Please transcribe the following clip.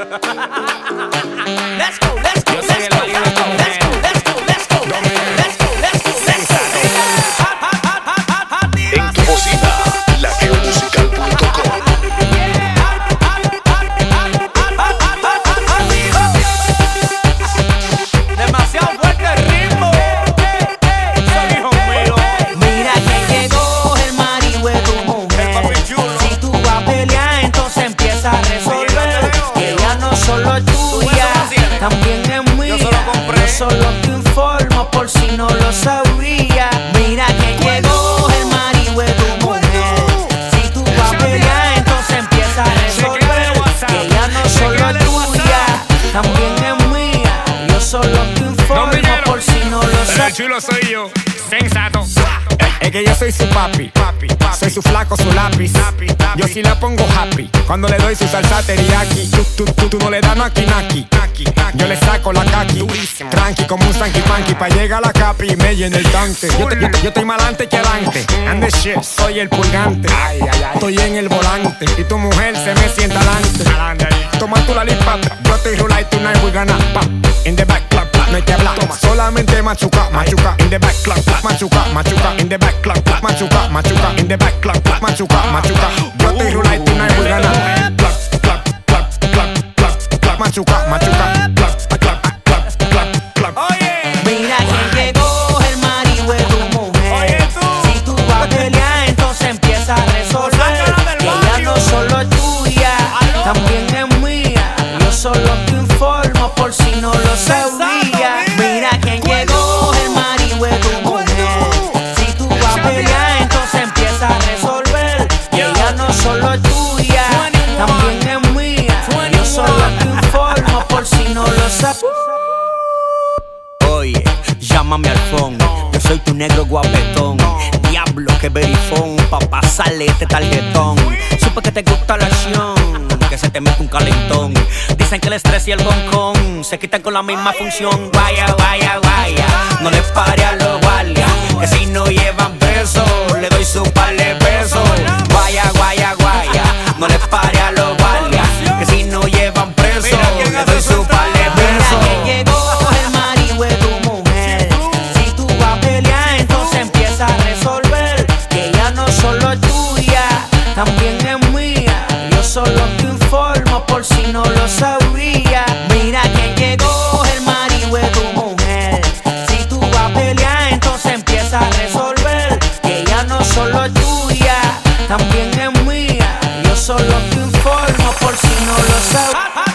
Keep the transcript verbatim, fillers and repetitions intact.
Let's go, let's go, let's go, let's go, let's go, let's go, let's go, let's go, let's go, let's go. En tu bocina, laqueomusical punto com. Demasiado fuerte el ritmo. Soy hijo mío. Mira que llegó el marido de tu mujer. Si tú vas a pelear, entonces empieza a resolver. Que ella no solo es tuya, también es mía. Yo solo te informo por si no lo sabía. Mira que llegó el marido de tu mujer. Si tú vas a pelear, entonces empieza a resolver. Que ella no solo es tuya, también es mía. Yo solo te informo por si no lo Pero el sabes. chulo soy yo, sensato. Es que yo soy su papi, papi, soy su flaco, su lápiz. Yo sí la pongo happy cuando le doy su salsa teriyaki. Tú, tú, tú, tú no le das naki naki. Yo le saco la kaki, tranqui como un sanky panky. Pa' llegar a la capi y me llena el tanque. Yo, te, yo, te, yo estoy más adelante que adelante. And the shit, soy el purgante. Estoy en el volante y tu mujer se me sienta adelante. Toma tu la lipa, yo estoy roll y tonight we gonna pop. In the back, clap, clap, no hay que hablar. Solamente machuca, machuca. In the back, clap, clap, machuca, machuca. In the back, clap, clap, machuca, machuca. In the back, clap, clap, machuca, machuca. Yo estoy roll y tonight we gonna clap, clap, clap, clap, clap, clap, machuca, machuca. Clap, clap, clap, clap, clap. Mira que llegó el marido de tu mujer. Si tú vas a pelear, entonces empieza a resolver. Que ella no solo es tuya, también es mía. Yo solo te informo por si no lo sabía. Mira que llegó el marido de tu mujer. Si tú vas a pelear, entonces empieza a resolver. Que ella no solo es tuya, también es mía. Yo solo te informo por si no lo sabes. Oye, llámame al phone. Yo soy tu negro guapetón. Diablo, que verifón. Pa' pasarle este tarjetón. Supe que te gusta la acción, que se te mete un calentón. Dicen que el estrés y el boncón se quitan con la misma función. Vaya, vaya, vaya, no les pare a los guardias, que si no llevan preso, le doy su par de pesos. Vaya, guaya, guaya, no les pare a los guardias, que si no llevan preso, le doy su par de pesos. Mira que llegó el marido de tu mujer. Si tú vas a pelear, entonces empieza a resolver. Que ella no solo es tuya, también es mía. Yo solo te informo por si no lo sabía. Mira que llegó el marido de tu mujer. Si tú vas a pelear, entonces empieza a resolver. Que ella no solo es tuya, también es mía. Yo solo te informo por si no lo sabía.